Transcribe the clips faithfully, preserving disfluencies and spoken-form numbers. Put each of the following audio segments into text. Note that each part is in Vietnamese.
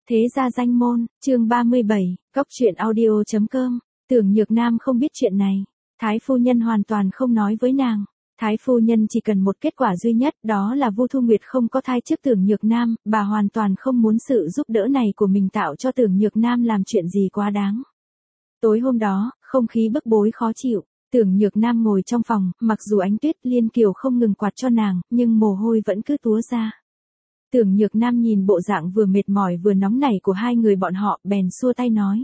Thế gia danh môn, chương ba mươi bảy, cóc truyện audio.com, Tưởng Nhược Nam không biết chuyện này. Thái phu nhân hoàn toàn không nói với nàng. Thái phu nhân chỉ cần một kết quả duy nhất, đó là Vu Thu Nguyệt không có thai trước Tưởng Nhược Nam, bà hoàn toàn không muốn sự giúp đỡ này của mình tạo cho Tưởng Nhược Nam làm chuyện gì quá đáng. Tối hôm đó, không khí bức bối khó chịu. Tưởng Nhược Nam ngồi trong phòng, mặc dù Ánh Tuyết Liên Kiều không ngừng quạt cho nàng, nhưng mồ hôi vẫn cứ túa ra. Tưởng Nhược Nam nhìn bộ dạng vừa mệt mỏi vừa nóng nảy của hai người bọn họ, bèn xua tay nói.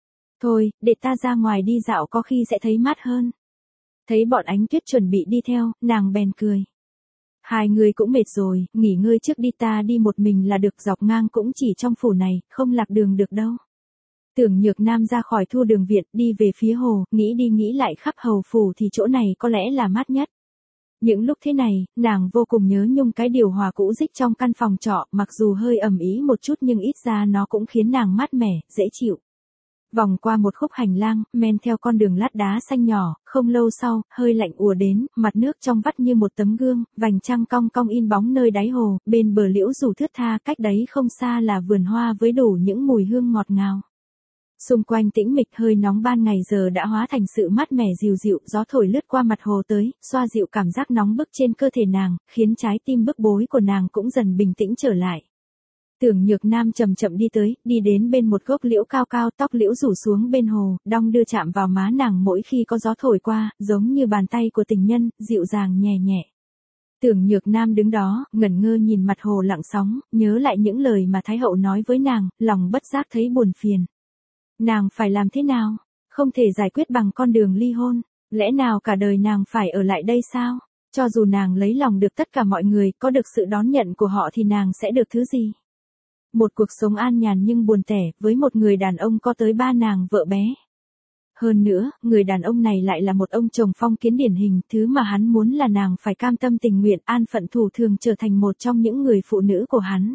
Thôi, để ta ra ngoài đi dạo có khi sẽ thấy mát hơn. Thấy bọn Ánh Tuyết chuẩn bị đi theo, nàng bèn cười. Hai người cũng mệt rồi, nghỉ ngơi trước đi, ta đi một mình là được, dọc ngang cũng chỉ trong phủ này, không lạc đường được đâu. Tưởng Nhược Nam ra khỏi Thu Đường viện, đi về phía hồ, nghĩ đi nghĩ lại khắp hầu phủ thì chỗ này có lẽ là mát nhất. Những lúc thế này, nàng vô cùng nhớ nhung cái điều hòa cũ rích trong căn phòng trọ, mặc dù hơi ẩm ý một chút nhưng ít ra nó cũng khiến nàng mát mẻ, dễ chịu. Vòng qua một khúc hành lang, men theo con đường lát đá xanh nhỏ, không lâu sau, hơi lạnh ùa đến, mặt nước trong vắt như một tấm gương, vành trăng cong cong in bóng nơi đáy hồ, bên bờ liễu rủ thướt tha, cách đấy không xa là vườn hoa với đủ những mùi hương ngọt ngào. Xung quanh tĩnh mịch, hơi nóng ban ngày giờ đã hóa thành sự mát mẻ dịu dịu, gió thổi lướt qua mặt hồ tới, xoa dịu cảm giác nóng bức trên cơ thể nàng, khiến trái tim bức bối của nàng cũng dần bình tĩnh trở lại. Tưởng Nhược Nam chậm chậm đi tới, đi đến bên một gốc liễu cao cao, tóc liễu rủ xuống bên hồ, đong đưa chạm vào má nàng mỗi khi có gió thổi qua, giống như bàn tay của tình nhân, dịu dàng nhẹ nhẹ. Tưởng Nhược Nam đứng đó, ngẩn ngơ nhìn mặt hồ lặng sóng, nhớ lại những lời mà Thái hậu nói với nàng, lòng bất giác thấy buồn phiền. Nàng phải làm thế nào? Không thể giải quyết bằng con đường ly hôn. Lẽ nào cả đời nàng phải ở lại đây sao? Cho dù nàng lấy lòng được tất cả mọi người, có được sự đón nhận của họ thì nàng sẽ được thứ gì? Một cuộc sống an nhàn nhưng buồn tẻ, với một người đàn ông có tới ba nàng vợ bé. Hơn nữa, người đàn ông này lại là một ông chồng phong kiến điển hình, thứ mà hắn muốn là nàng phải cam tâm tình nguyện, an phận thủ thường trở thành một trong những người phụ nữ của hắn.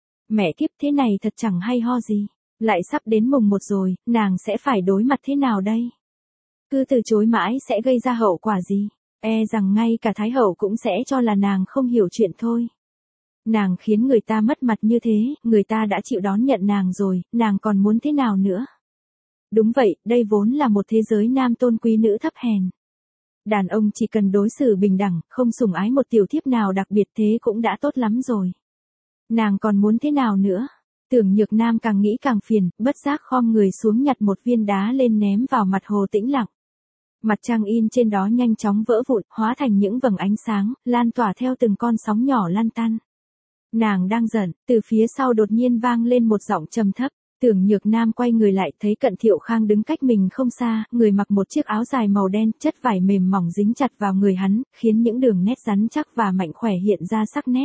Mẹ kiếp, thế này thật chẳng hay ho gì. Lại sắp đến mùng một rồi, nàng sẽ phải đối mặt thế nào đây? Cứ từ chối mãi sẽ gây ra hậu quả gì? E rằng ngay cả Thái hậu cũng sẽ cho là nàng không hiểu chuyện thôi. Nàng khiến người ta mất mặt như thế, người ta đã chịu đón nhận nàng rồi, nàng còn muốn thế nào nữa? Đúng vậy, đây vốn là một thế giới nam tôn quý nữ thấp hèn. Đàn ông chỉ cần đối xử bình đẳng, không sủng ái một tiểu thiếp nào đặc biệt, thế cũng đã tốt lắm rồi. Nàng còn muốn thế nào nữa? Tưởng Nhược Nam càng nghĩ càng phiền, bất giác khom người xuống nhặt một viên đá lên ném vào mặt hồ tĩnh lặng. Mặt trăng in trên đó nhanh chóng vỡ vụn, hóa thành những vầng ánh sáng, lan tỏa theo từng con sóng nhỏ lăn tăn. Nàng đang giận, từ phía sau đột nhiên vang lên một giọng trầm thấp. Tưởng Nhược Nam quay người lại, thấy Cận Thiệu Khang đứng cách mình không xa, người mặc một chiếc áo dài màu đen, chất vải mềm mỏng dính chặt vào người hắn, khiến những đường nét rắn chắc và mạnh khỏe hiện ra sắc nét.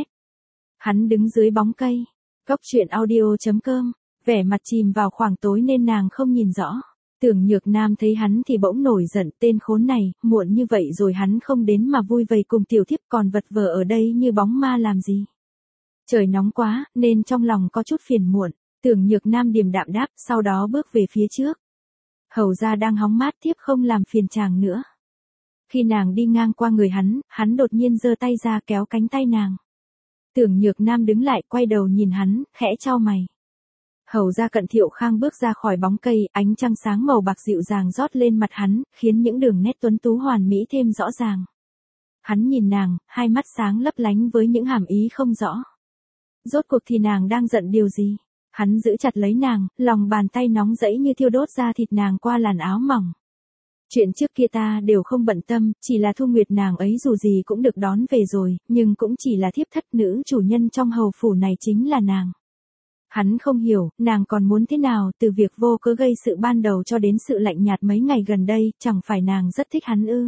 Hắn đứng dưới bóng cây. Cóc truyện audio.com, vẻ mặt chìm vào khoảng tối nên nàng không nhìn rõ. Tưởng Nhược Nam thấy hắn thì bỗng nổi giận, tên khốn này, muộn như vậy rồi hắn không đến mà vui vầy cùng tiểu thiếp, còn vật vờ ở đây như bóng ma làm gì. Trời nóng quá, nên trong lòng có chút phiền muộn. Tưởng Nhược Nam điềm đạm đáp, sau đó bước về phía trước. Hầu gia đang hóng mát, thiếp không làm phiền chàng nữa. Khi nàng đi ngang qua người hắn, hắn đột nhiên giơ tay ra kéo cánh tay nàng. Tưởng Nhược Nam đứng lại, quay đầu nhìn hắn, khẽ chau mày. Hầu gia Cận Thiệu Khang bước ra khỏi bóng cây, ánh trăng sáng màu bạc dịu dàng rót lên mặt hắn, khiến những đường nét tuấn tú hoàn mỹ thêm rõ ràng. Hắn nhìn nàng, hai mắt sáng lấp lánh với những hàm ý không rõ. Rốt cuộc thì nàng đang giận điều gì? Hắn giữ chặt lấy nàng, lòng bàn tay nóng rẫy như thiêu đốt da thịt nàng qua làn áo mỏng. Chuyện trước kia ta đều không bận tâm, chỉ là Thu Nguyệt nàng ấy dù gì cũng được đón về rồi, nhưng cũng chỉ là thiếp thất, nữ chủ nhân trong hầu phủ này chính là nàng. Hắn không hiểu, nàng còn muốn thế nào, từ việc vô cớ gây sự ban đầu cho đến sự lạnh nhạt mấy ngày gần đây, chẳng phải nàng rất thích hắn ư?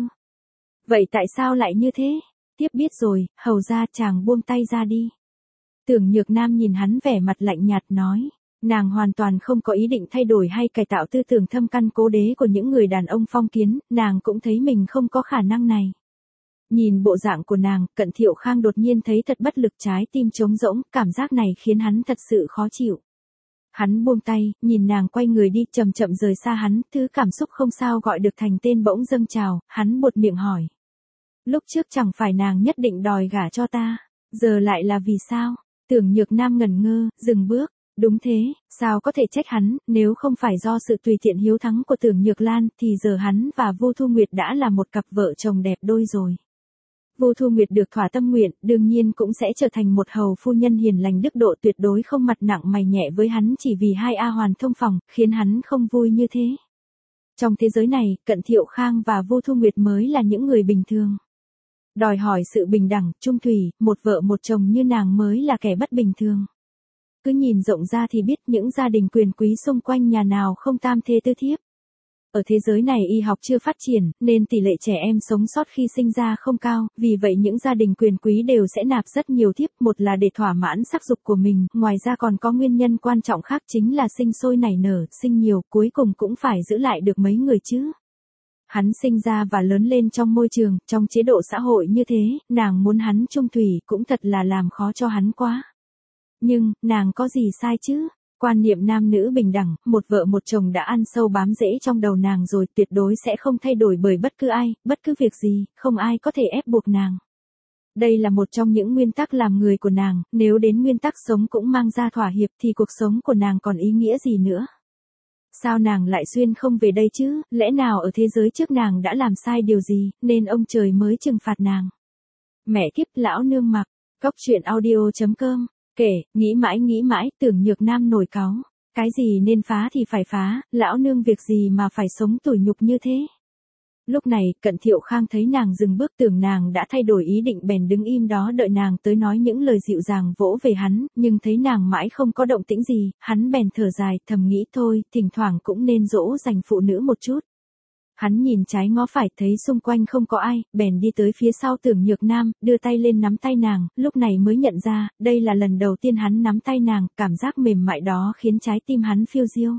Vậy tại sao lại như thế? Thiếp biết rồi, hầu ra, chàng buông tay ra đi. Tưởng Nhược Nam nhìn hắn vẻ mặt lạnh nhạt nói. Nàng hoàn toàn không có ý định thay đổi hay cải tạo tư tưởng thâm căn cố đế của những người đàn ông phong kiến, nàng cũng thấy mình không có khả năng này. Nhìn bộ dạng của nàng, Cận Thiệu Khang đột nhiên thấy thật bất lực, trái tim trống rỗng, cảm giác này khiến hắn thật sự khó chịu. Hắn buông tay, nhìn nàng quay người đi, chậm chậm rời xa hắn, thứ cảm xúc không sao gọi được thành tên bỗng dâng trào, hắn buột miệng hỏi. Lúc trước chẳng phải nàng nhất định đòi gả cho ta, giờ lại là vì sao? Tưởng Nhược Nam ngẩn ngơ, dừng bước. Đúng thế, sao có thể trách hắn, nếu không phải do sự tùy tiện hiếu thắng của Tưởng Nhược Lan thì giờ hắn và Vu Thu Nguyệt đã là một cặp vợ chồng đẹp đôi rồi. Vu Thu Nguyệt được thỏa tâm nguyện, đương nhiên cũng sẽ trở thành một hầu phu nhân hiền lành đức độ, tuyệt đối không mặt nặng mày nhẹ với hắn chỉ vì hai A Hoàn thông phòng, khiến hắn không vui như thế. Trong thế giới này, Cận Thiệu Khang và Vu Thu Nguyệt mới là những người bình thường. Đòi hỏi sự bình đẳng, trung thủy, một vợ một chồng như nàng mới là kẻ bất bình thường. Cứ nhìn rộng ra thì biết những gia đình quyền quý xung quanh nhà nào không tam thê tư thiếp. Ở thế giới này y học chưa phát triển, nên tỷ lệ trẻ em sống sót khi sinh ra không cao, vì vậy những gia đình quyền quý đều sẽ nạp rất nhiều thiếp, một là để thỏa mãn sắc dục của mình, ngoài ra còn có nguyên nhân quan trọng khác chính là sinh sôi nảy nở, sinh nhiều, cuối cùng cũng phải giữ lại được mấy người chứ. Hắn sinh ra và lớn lên trong môi trường, trong chế độ xã hội như thế, nàng muốn hắn trung thủy cũng thật là làm khó cho hắn quá. Nhưng, nàng có gì sai chứ? Quan niệm nam nữ bình đẳng, một vợ một chồng đã ăn sâu bám rễ trong đầu nàng rồi, tuyệt đối sẽ không thay đổi bởi bất cứ ai, bất cứ việc gì, không ai có thể ép buộc nàng. Đây là một trong những nguyên tắc làm người của nàng, nếu đến nguyên tắc sống cũng mang ra thỏa hiệp thì cuộc sống của nàng còn ý nghĩa gì nữa? Sao nàng lại xuyên không về đây chứ, lẽ nào ở thế giới trước nàng đã làm sai điều gì, nên ông trời mới trừng phạt nàng? Mẹ kiếp, lão nương mặc, Cóc truyện audio chấm com. Kể, nghĩ mãi nghĩ mãi, Tưởng Nhược Nam nổi cáu. Cái gì nên phá thì phải phá, lão nương việc gì mà phải sống tủi nhục như thế. Lúc này, Cận Thiệu Khang thấy nàng dừng bước, tưởng nàng đã thay đổi ý định bèn đứng im đó đợi nàng tới nói những lời dịu dàng vỗ về hắn, nhưng thấy nàng mãi không có động tĩnh gì, hắn bèn thở dài, thầm nghĩ thôi, thỉnh thoảng cũng nên dỗ dành phụ nữ một chút. Hắn nhìn trái ngó phải thấy xung quanh không có ai, bèn đi tới phía sau Tưởng Nhược Nam, đưa tay lên nắm tay nàng, lúc này mới nhận ra, đây là lần đầu tiên hắn nắm tay nàng, cảm giác mềm mại đó khiến trái tim hắn phiêu diêu.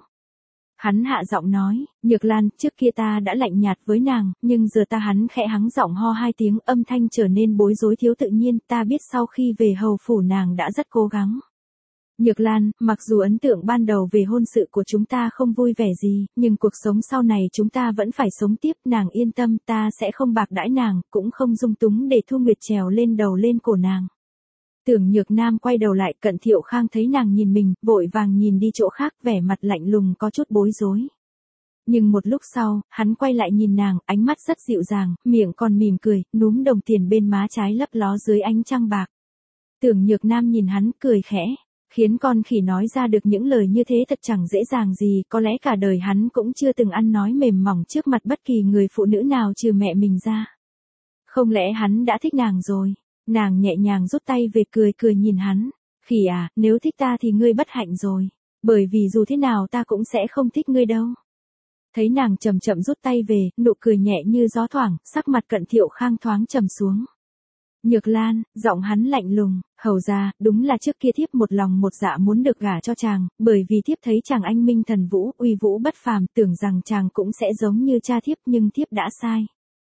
Hắn hạ giọng nói, Nhược Lan, trước kia ta đã lạnh nhạt với nàng, nhưng giờ ta hắn khẽ hắng giọng ho hai tiếng, âm thanh trở nên bối rối thiếu tự nhiên, ta biết sau khi về hầu phủ nàng đã rất cố gắng. Nhược Lan, mặc dù ấn tượng ban đầu về hôn sự của chúng ta không vui vẻ gì, nhưng cuộc sống sau này chúng ta vẫn phải sống tiếp, nàng yên tâm, ta sẽ không bạc đãi nàng, cũng không dung túng để Thu Nguyệt trèo lên đầu lên cổ nàng. Tưởng Nhược Nam quay đầu lại, Cận Thiệu Khang thấy nàng nhìn mình, vội vàng nhìn đi chỗ khác, vẻ mặt lạnh lùng có chút bối rối. Nhưng một lúc sau, hắn quay lại nhìn nàng, ánh mắt rất dịu dàng, miệng còn mỉm cười, núm đồng tiền bên má trái lấp ló dưới ánh trăng bạc. Tưởng Nhược Nam nhìn hắn, cười khẽ. Khiến con khỉ nói ra được những lời như thế thật chẳng dễ dàng gì, có lẽ cả đời hắn cũng chưa từng ăn nói mềm mỏng trước mặt bất kỳ người phụ nữ nào trừ mẹ mình ra. Không lẽ hắn đã thích nàng rồi? Nàng nhẹ nhàng rút tay về, cười cười nhìn hắn. Khỉ à, nếu thích ta thì ngươi bất hạnh rồi. Bởi vì dù thế nào ta cũng sẽ không thích ngươi đâu. Thấy nàng chậm chậm rút tay về, nụ cười nhẹ như gió thoảng, sắc mặt Cận Thiệu Khang thoáng trầm xuống. Nhược Lan, giọng hắn lạnh lùng, hầu ra, đúng là trước kia thiếp một lòng một dạ muốn được gả cho chàng, bởi vì thiếp thấy chàng anh minh thần vũ, uy vũ bất phàm, tưởng rằng chàng cũng sẽ giống như cha thiếp, nhưng thiếp đã sai.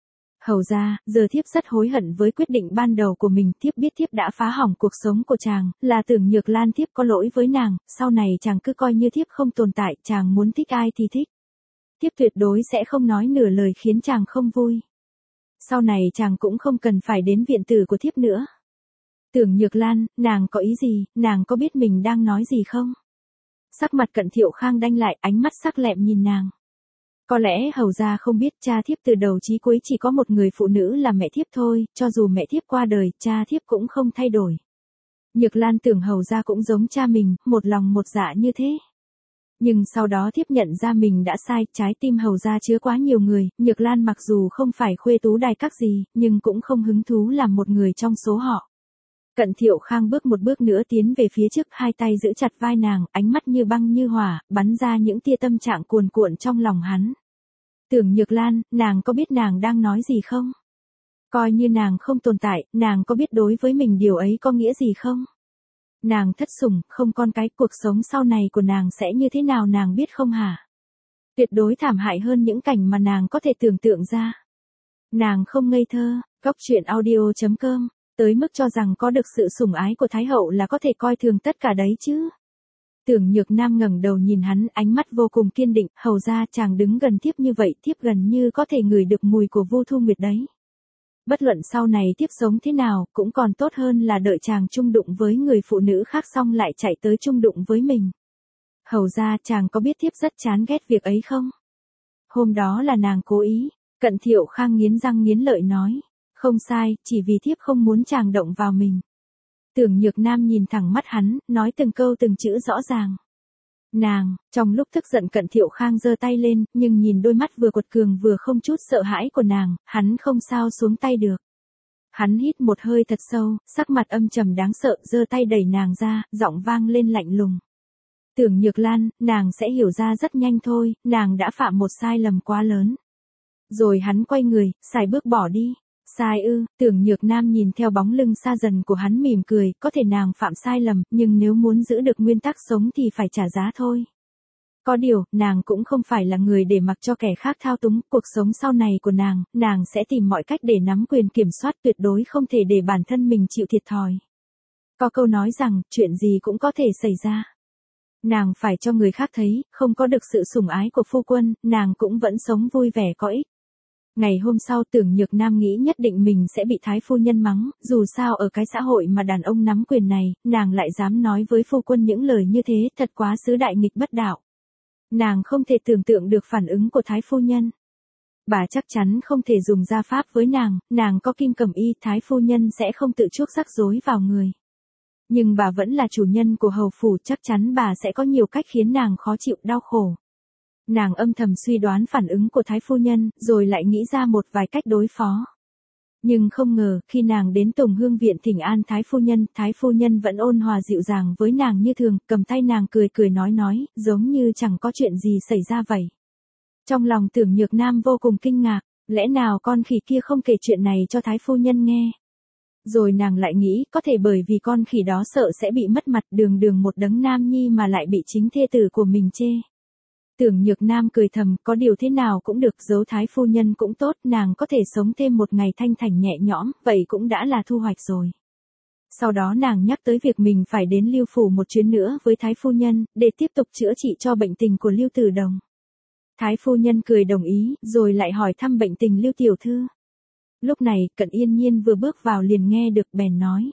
Hầu ra, giờ thiếp rất hối hận với quyết định ban đầu của mình, thiếp biết thiếp đã phá hỏng cuộc sống của chàng, là Tưởng Nhược Lan, thiếp có lỗi với nàng, sau này chàng cứ coi như thiếp không tồn tại, chàng muốn thích ai thì thích. Thiếp tuyệt đối sẽ không nói nửa lời khiến chàng không vui. Sau này chàng cũng không cần phải đến viện tử của thiếp nữa. Tưởng Nhược Lan, nàng có ý gì, nàng có biết mình đang nói gì không? Sắc mặt Cận Thiệu Khang đanh lại, ánh mắt sắc lẹm nhìn nàng. Có lẽ hầu ra không biết, cha thiếp từ đầu chí cuối chỉ có một người phụ nữ là mẹ thiếp thôi, cho dù mẹ thiếp qua đời, cha thiếp cũng không thay đổi. Nhược Lan tưởng hầu ra cũng giống cha mình, một lòng một dạ như thế. Nhưng sau đó thiếp nhận ra mình đã sai, trái tim hầu ra chứa quá nhiều người, Nhược Lan mặc dù không phải khuê tú đài các gì, nhưng cũng không hứng thú làm một người trong số họ. Cận Thiệu Khang bước một bước nữa tiến về phía trước, hai tay giữ chặt vai nàng, ánh mắt như băng như hỏa, bắn ra những tia tâm trạng cuồn cuộn trong lòng hắn. Tưởng Nhược Lan, nàng có biết nàng đang nói gì không? Coi như nàng không tồn tại, nàng có biết đối với mình điều ấy có nghĩa gì không? Nàng thất sủng, không con cái, cuộc sống sau này của nàng sẽ như thế nào nàng biết không hả? Tuyệt đối thảm hại hơn những cảnh mà nàng có thể tưởng tượng ra. Nàng không ngây thơ, Cóc truyện audio chấm com, tới mức cho rằng có được sự sủng ái của Thái hậu là có thể coi thường tất cả đấy chứ. Tưởng Nhược Nam ngẩng đầu nhìn hắn, ánh mắt vô cùng kiên định, hầu ra chàng đứng gần thiếp như vậy, thiếp gần như có thể ngửi được mùi của Vu Thu Nguyệt đấy. Bất luận sau này tiếp sống thế nào, cũng còn tốt hơn là đợi chàng chung đụng với người phụ nữ khác xong lại chạy tới chung đụng với mình. Hầu ra chàng có biết thiếp rất chán ghét việc ấy không? Hôm đó là nàng cố ý, Cận Thiệu Khang nghiến răng nghiến lợi nói. Không sai, chỉ vì thiếp không muốn chàng động vào mình. Tưởng Nhược Nam nhìn thẳng mắt hắn, nói từng câu từng chữ rõ ràng. Nàng, trong lúc tức giận Cận Thiệu Khang giơ tay lên, nhưng nhìn đôi mắt vừa quật cường vừa không chút sợ hãi của nàng, hắn không sao xuống tay được. Hắn hít một hơi thật sâu, sắc mặt âm trầm đáng sợ, giơ tay đẩy nàng ra, giọng vang lên lạnh lùng. Tưởng Nhược Lan, nàng sẽ hiểu ra rất nhanh thôi, nàng đã phạm một sai lầm quá lớn. Rồi hắn quay người, xài bước bỏ đi. Sai ư? Tưởng Nhược Nam nhìn theo bóng lưng xa dần của hắn mỉm cười, có thể nàng phạm sai lầm, nhưng nếu muốn giữ được nguyên tắc sống thì phải trả giá thôi. Có điều, nàng cũng không phải là người để mặc cho kẻ khác thao túng cuộc sống sau này của nàng, nàng sẽ tìm mọi cách để nắm quyền kiểm soát, tuyệt đối không thể để bản thân mình chịu thiệt thòi. Có câu nói rằng, chuyện gì cũng có thể xảy ra. Nàng phải cho người khác thấy, không có được sự sủng ái của phu quân, nàng cũng vẫn sống vui vẻ có ích. Ngày hôm sau Tưởng Nhược Nam nghĩ nhất định mình sẽ bị thái phu nhân mắng, dù sao ở cái xã hội mà đàn ông nắm quyền này, nàng lại dám nói với phu quân những lời như thế, thật quá xứ đại nghịch bất đạo. Nàng không thể tưởng tượng được phản ứng của thái phu nhân. Bà chắc chắn không thể dùng gia pháp với nàng, nàng có kim cẩm y, thái phu nhân sẽ không tự chuốc rắc rối vào người. Nhưng bà vẫn là chủ nhân của hầu phủ, chắc chắn bà sẽ có nhiều cách khiến nàng khó chịu đau khổ. Nàng âm thầm suy đoán phản ứng của thái phu nhân, rồi lại nghĩ ra một vài cách đối phó. Nhưng không ngờ, khi nàng đến Tùng Hương viện thỉnh an thái phu nhân, thái phu nhân vẫn ôn hòa dịu dàng với nàng như thường, cầm tay nàng cười cười nói nói, giống như chẳng có chuyện gì xảy ra vậy. Trong lòng Tưởng Nhược Nam vô cùng kinh ngạc, lẽ nào con khỉ kia không kể chuyện này cho thái phu nhân nghe. Rồi nàng lại nghĩ, có thể bởi vì con khỉ đó sợ sẽ bị mất mặt, đường đường một đấng nam nhi mà lại bị chính thê tử của mình chê. Tưởng Nhược Nam cười thầm, có điều thế nào cũng được, giấu thái phu nhân cũng tốt, nàng có thể sống thêm một ngày thanh thản nhẹ nhõm, vậy cũng đã là thu hoạch rồi. Sau đó nàng nhắc tới việc mình phải đến Lưu phủ một chuyến nữa với thái phu nhân, để tiếp tục chữa trị cho bệnh tình của Lưu Tử Đồng. Thái phu nhân cười đồng ý, rồi lại hỏi thăm bệnh tình Lưu tiểu thư. Lúc này, Cận Yên Nhiên vừa bước vào liền nghe được, bèn nói.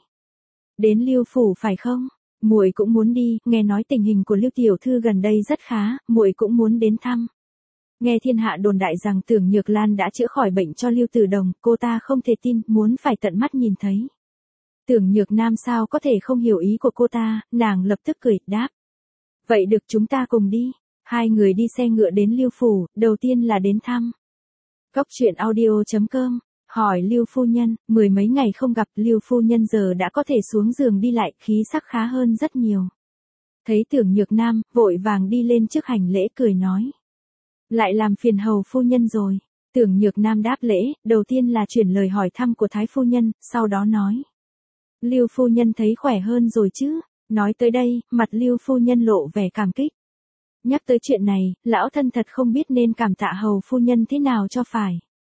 Đến Lưu phủ phải không? Muội cũng muốn đi, nghe nói tình hình của Lưu tiểu thư gần đây rất khá, muội cũng muốn đến thăm. Nghe thiên hạ đồn đại rằng Tưởng Nhược Lan đã chữa khỏi bệnh cho Lưu Tử Đồng, cô ta không thể tin, muốn phải tận mắt nhìn thấy. Tưởng Nhược Nam sao có thể không hiểu ý của cô ta, nàng lập tức cười, đáp. Vậy được, chúng ta cùng đi. Hai người đi xe ngựa đến Lưu phủ, đầu tiên là đến thăm. Góc truyện audio chấm com. Hỏi Lưu phu nhân, mười mấy ngày không gặp, Lưu phu nhân giờ đã có thể xuống giường đi lại, khí sắc khá hơn rất nhiều. Thấy Tưởng Nhược Nam, vội vàng đi lên trước hành lễ cười nói. Lại làm phiền hầu phu nhân rồi. Tưởng Nhược Nam đáp lễ, đầu tiên là chuyển lời hỏi thăm của thái phu nhân, sau đó nói. Lưu phu nhân thấy khỏe hơn rồi chứ? Nói tới đây, mặt Lưu phu nhân lộ vẻ cảm kích. Nhắc tới chuyện này, lão thân thật không biết nên cảm tạ hầu phu nhân thế nào cho phải.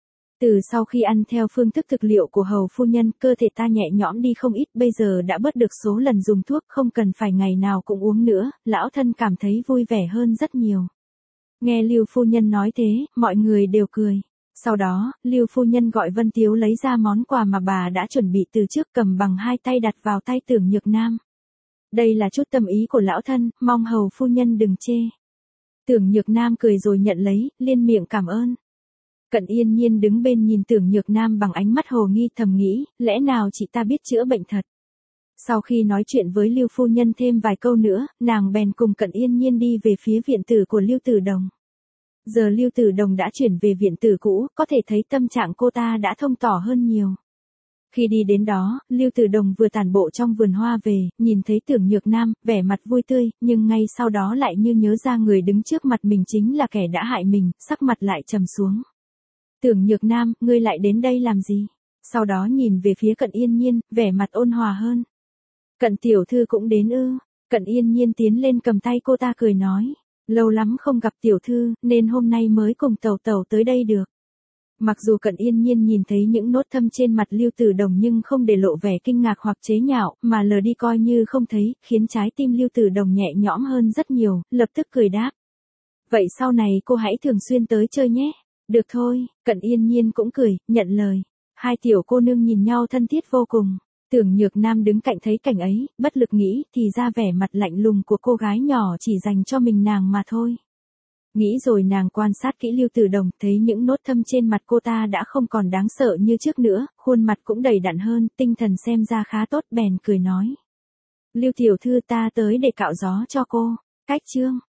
Từ sau khi ăn theo phương thức thực liệu của hầu phu nhân, cơ thể ta nhẹ nhõm đi không ít, bây giờ đã bớt được số lần dùng thuốc, không cần phải ngày nào cũng uống nữa, lão thân cảm thấy vui vẻ hơn rất nhiều. Nghe Lưu phu nhân nói thế, mọi người đều cười. Sau đó, Lưu phu nhân gọi Vân Tiếu lấy ra món quà mà bà đã chuẩn bị từ trước, cầm bằng hai tay đặt vào tay Tưởng Nhược Nam. Đây là chút tâm ý của lão thân, mong hầu phu nhân đừng chê. Tưởng Nhược Nam cười rồi nhận lấy, liên miệng cảm ơn. Cận Yên Nhiên đứng bên nhìn Tưởng Nhược Nam bằng ánh mắt hồ nghi, thầm nghĩ, lẽ nào chị ta biết chữa bệnh thật. Sau khi nói chuyện với Lưu phu nhân thêm vài câu nữa, nàng bèn cùng Cận Yên Nhiên đi về phía viện tử của Lưu Tử Đồng. Giờ Lưu Tử Đồng đã chuyển về viện tử cũ, có thể thấy tâm trạng cô ta đã thông tỏ hơn nhiều. Khi đi đến đó, Lưu Tử Đồng vừa tản bộ trong vườn hoa về, nhìn thấy Tưởng Nhược Nam, vẻ mặt vui tươi, nhưng ngay sau đó lại như nhớ ra người đứng trước mặt mình chính là kẻ đã hại mình, sắc mặt lại trầm xuống. Tưởng Nhược Nam, ngươi lại đến đây làm gì? Sau đó nhìn về phía Cận Yên Nhiên, vẻ mặt ôn hòa hơn. Cận tiểu thư cũng đến ư? Cận Yên Nhiên tiến lên cầm tay cô ta cười nói. Lâu lắm không gặp tiểu thư, nên hôm nay mới cùng tẩu tẩu tới đây được. Mặc dù Cận Yên Nhiên nhìn thấy những nốt thâm trên mặt Lưu Tử Đồng nhưng không để lộ vẻ kinh ngạc hoặc chế nhạo, mà lờ đi coi như không thấy, khiến trái tim Lưu Tử Đồng nhẹ nhõm hơn rất nhiều, lập tức cười đáp. Vậy sau này cô hãy thường xuyên tới chơi nhé. Được thôi, Cận Yên Nhiên cũng cười, nhận lời. Hai tiểu cô nương nhìn nhau thân thiết vô cùng. Tưởng Nhược Nam đứng cạnh thấy cảnh ấy, bất lực nghĩ, thì ra vẻ mặt lạnh lùng của cô gái nhỏ chỉ dành cho mình nàng mà thôi. Nghĩ rồi nàng quan sát kỹ Lưu Tử Đồng, thấy những nốt thâm trên mặt cô ta đã không còn đáng sợ như trước nữa, khuôn mặt cũng đầy đặn hơn, tinh thần xem ra khá tốt, bèn cười nói. Lưu tiểu thư, ta tới để cạo gió cho cô. Cách chương